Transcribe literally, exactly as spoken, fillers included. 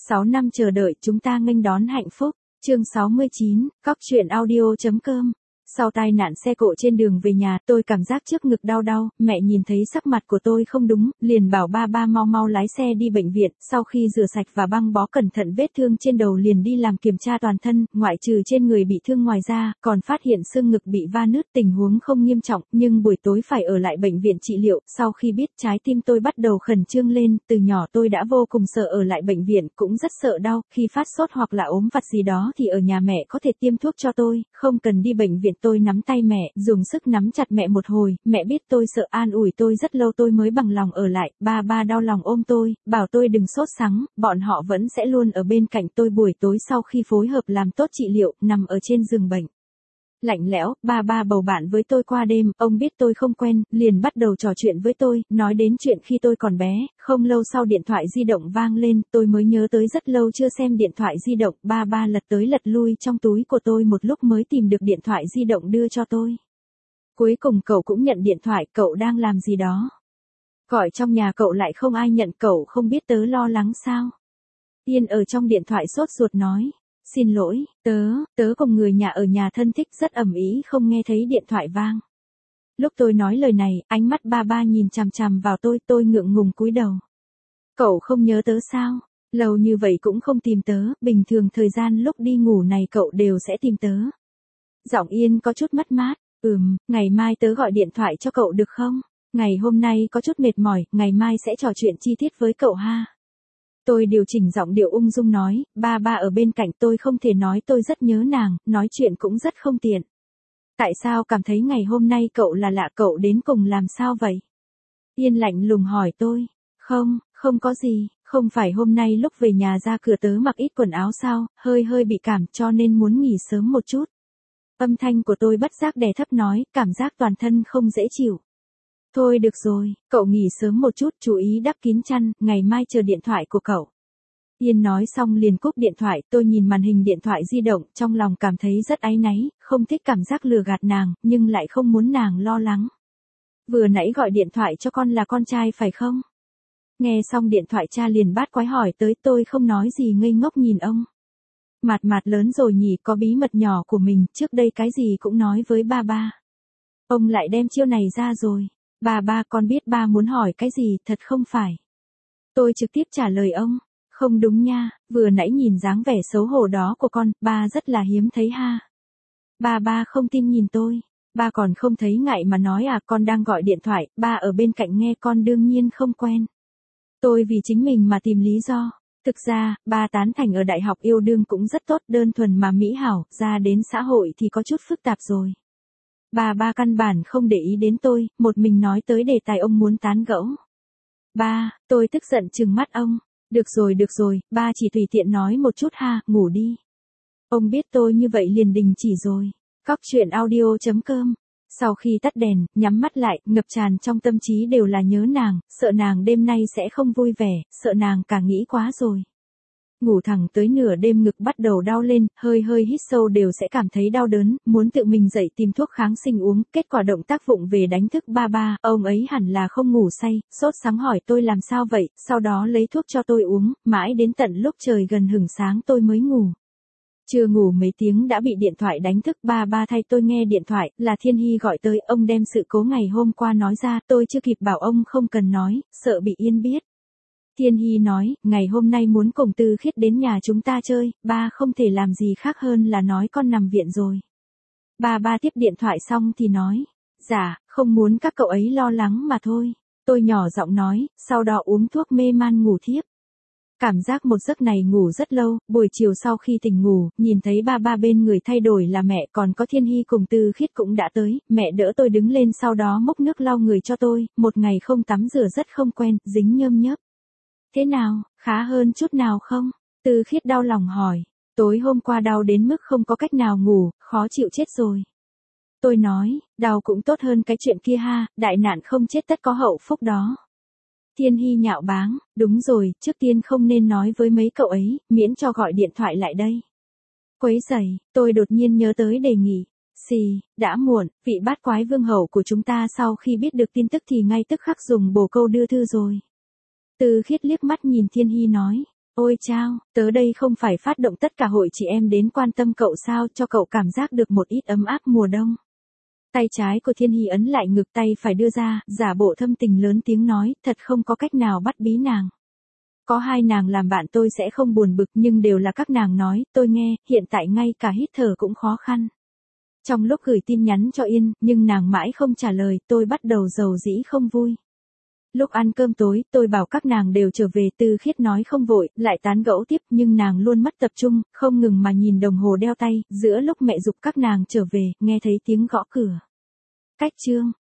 sáu năm chờ đợi chúng ta nghênh đón hạnh phúc. Chương sáu mươi chín, cóc truyện audio.com. Sau tai nạn xe cộ trên đường về nhà, tôi cảm giác trước ngực đau đau, mẹ nhìn thấy sắc mặt của tôi không đúng, liền bảo ba ba mau mau lái xe đi bệnh viện, sau khi rửa sạch và băng bó cẩn thận vết thương trên đầu liền đi làm kiểm tra toàn thân, ngoại trừ trên người bị thương ngoài ra, còn phát hiện xương ngực bị va nứt, tình huống không nghiêm trọng, nhưng buổi tối phải ở lại bệnh viện trị liệu, sau khi biết trái tim tôi bắt đầu khẩn trương lên, từ nhỏ tôi đã vô cùng sợ ở lại bệnh viện, cũng rất sợ đau, khi phát sốt hoặc là ốm vặt gì đó thì ở nhà mẹ có thể tiêm thuốc cho tôi, không cần đi bệnh viện. Tôi nắm tay mẹ, dùng sức nắm chặt mẹ một hồi, mẹ biết tôi sợ an ủi tôi rất lâu tôi mới bằng lòng ở lại, ba ba đau lòng ôm tôi, bảo tôi đừng sốt sắng, bọn họ vẫn sẽ luôn ở bên cạnh tôi buổi tối sau khi phối hợp làm tốt trị liệu, nằm ở trên giường bệnh. Lạnh lẽo, ba ba bầu bạn với tôi qua đêm, ông biết tôi không quen, liền bắt đầu trò chuyện với tôi, nói đến chuyện khi tôi còn bé, không lâu sau điện thoại di động vang lên, tôi mới nhớ tới rất lâu chưa xem điện thoại di động, ba ba lật tới lật lui trong túi của tôi một lúc mới tìm được điện thoại di động đưa cho tôi. Cuối cùng cậu cũng nhận điện thoại, cậu đang làm gì đó? Gọi trong nhà cậu lại không ai nhận, cậu không biết tớ lo lắng sao? Yên ở trong điện thoại sốt ruột nói. Xin lỗi, tớ, tớ cùng người nhà ở nhà thân thích rất ầm ĩ không nghe thấy điện thoại vang. Lúc tôi nói lời này, ánh mắt ba ba nhìn chằm chằm vào tôi, tôi ngượng ngùng cúi đầu. Cậu không nhớ tớ sao? Lâu như vậy cũng không tìm tớ, bình thường thời gian lúc đi ngủ này cậu đều sẽ tìm tớ. Giọng Yên có chút mất mát, ừm, ngày mai tớ gọi điện thoại cho cậu được không? Ngày hôm nay có chút mệt mỏi, ngày mai sẽ trò chuyện chi tiết với cậu ha. Tôi điều chỉnh giọng điệu ung dung nói, ba ba ở bên cạnh tôi không thể nói tôi rất nhớ nàng, nói chuyện cũng rất không tiện. Tại sao cảm thấy ngày hôm nay cậu là lạ, cậu đến cùng làm sao vậy? Yên lạnh lùng hỏi tôi, không, không có gì, không phải hôm nay lúc về nhà ra cửa tớ mặc ít quần áo sao, hơi hơi bị cảm cho nên muốn nghỉ sớm một chút. Âm thanh của tôi bất giác đè thấp nói, cảm giác toàn thân không dễ chịu. Thôi được rồi, cậu nghỉ sớm một chút, chú ý đắp kín chăn, ngày mai chờ điện thoại của cậu. Yên nói xong liền cúp điện thoại, tôi nhìn màn hình điện thoại di động, trong lòng cảm thấy rất áy náy, không thích cảm giác lừa gạt nàng, nhưng lại không muốn nàng lo lắng. Vừa nãy gọi điện thoại cho con là con trai phải không? Nghe xong điện thoại cha liền bát quái hỏi tới, tôi không nói gì ngây ngốc nhìn ông. Mạt mạt lớn rồi nhỉ, có bí mật nhỏ của mình, trước đây cái gì cũng nói với ba ba. Ông lại đem chiêu này ra rồi. Ba ba con biết ba muốn hỏi cái gì, thật không phải. Tôi trực tiếp trả lời ông, không đúng nha, vừa nãy nhìn dáng vẻ xấu hổ đó của con, ba rất là hiếm thấy ha. Ba ba không tin nhìn tôi, ba còn không thấy ngại mà nói à, con đang gọi điện thoại, ba ở bên cạnh nghe con đương nhiên không quen. Tôi vì chính mình mà tìm lý do. Thực ra, ba tán thành ở đại học yêu đương cũng rất tốt, đơn thuần mà mỹ hảo, ra đến xã hội thì có chút phức tạp rồi. Ba ba căn bản không để ý đến tôi, một mình nói tới đề tài ông muốn tán gẫu. Ba, tôi tức giận trừng mắt ông. Được rồi được rồi, ba chỉ tùy tiện nói một chút ha, ngủ đi. Ông biết tôi như vậy liền đình chỉ rồi. Cóc truyện audio.com. Sau khi tắt đèn, nhắm mắt lại, ngập tràn trong tâm trí đều là nhớ nàng, sợ nàng đêm nay sẽ không vui vẻ, sợ nàng càng nghĩ quá rồi. Ngủ thẳng tới nửa đêm ngực bắt đầu đau lên, hơi hơi hít sâu đều sẽ cảm thấy đau đớn, muốn tự mình dậy tìm thuốc kháng sinh uống, kết quả động tác vụng về đánh thức ba ba, ông ấy hẳn là không ngủ say, sốt sắng hỏi tôi làm sao vậy, sau đó lấy thuốc cho tôi uống, mãi đến tận lúc trời gần hửng sáng tôi mới ngủ. Chưa ngủ mấy tiếng đã bị điện thoại đánh thức, ba ba thay tôi nghe điện thoại, là Thiên Hy gọi tới, ông đem sự cố ngày hôm qua nói ra, tôi chưa kịp bảo ông không cần nói, sợ bị Yên biết. Thiên Hy nói, ngày hôm nay muốn cùng Tư Khiết đến nhà chúng ta chơi, ba không thể làm gì khác hơn là nói con nằm viện rồi. Ba ba tiếp điện thoại xong thì nói, dạ, không muốn các cậu ấy lo lắng mà thôi. Tôi nhỏ giọng nói, sau đó uống thuốc mê man ngủ thiếp. Cảm giác một giấc này ngủ rất lâu, buổi chiều sau khi tỉnh ngủ, nhìn thấy ba ba bên người thay đổi là mẹ, còn có Thiên Hy cùng Tư Khiết cũng đã tới, mẹ đỡ tôi đứng lên sau đó múc nước lau người cho tôi, một ngày không tắm rửa rất không quen, dính nhơm nhớp. Thế nào, khá hơn chút nào không? Tư Khiết đau lòng hỏi, tối hôm qua đau đến mức không có cách nào ngủ, khó chịu chết rồi. Tôi nói, đau cũng tốt hơn cái chuyện kia ha, đại nạn không chết tất có hậu phúc đó. Thiên Hy nhạo báng, đúng rồi, trước tiên không nên nói với mấy cậu ấy, miễn cho gọi điện thoại lại đây. Quấy rầy, tôi đột nhiên nhớ tới đề nghị. Xì, đã muộn, vị bát quái vương hậu của chúng ta sau khi biết được tin tức thì ngay tức khắc dùng bồ câu đưa thư rồi. Tư Khiết liếc mắt nhìn Thiên Hy nói, Ôi chao, tớ đây không phải phát động tất cả hội chị em đến quan tâm cậu sao, cho cậu cảm giác được một ít ấm áp mùa đông. Tay trái của Thiên Hy ấn lại ngực, tay phải đưa ra, giả bộ thâm tình lớn tiếng nói, thật không có cách nào bắt bí nàng. Có hai nàng làm bạn tôi sẽ không buồn bực, nhưng đều là các nàng nói, tôi nghe, hiện tại ngay cả hít thở cũng khó khăn. Trong lúc gửi tin nhắn cho Yên, nhưng nàng mãi không trả lời, tôi bắt đầu rầu rĩ không vui. Lúc ăn cơm tối, tôi bảo các nàng đều trở về, Tư Khiết nói không vội, lại tán gẫu tiếp, nhưng nàng luôn mất tập trung, không ngừng mà nhìn đồng hồ đeo tay, giữa lúc mẹ giục các nàng trở về, nghe thấy tiếng gõ cửa. Cách chương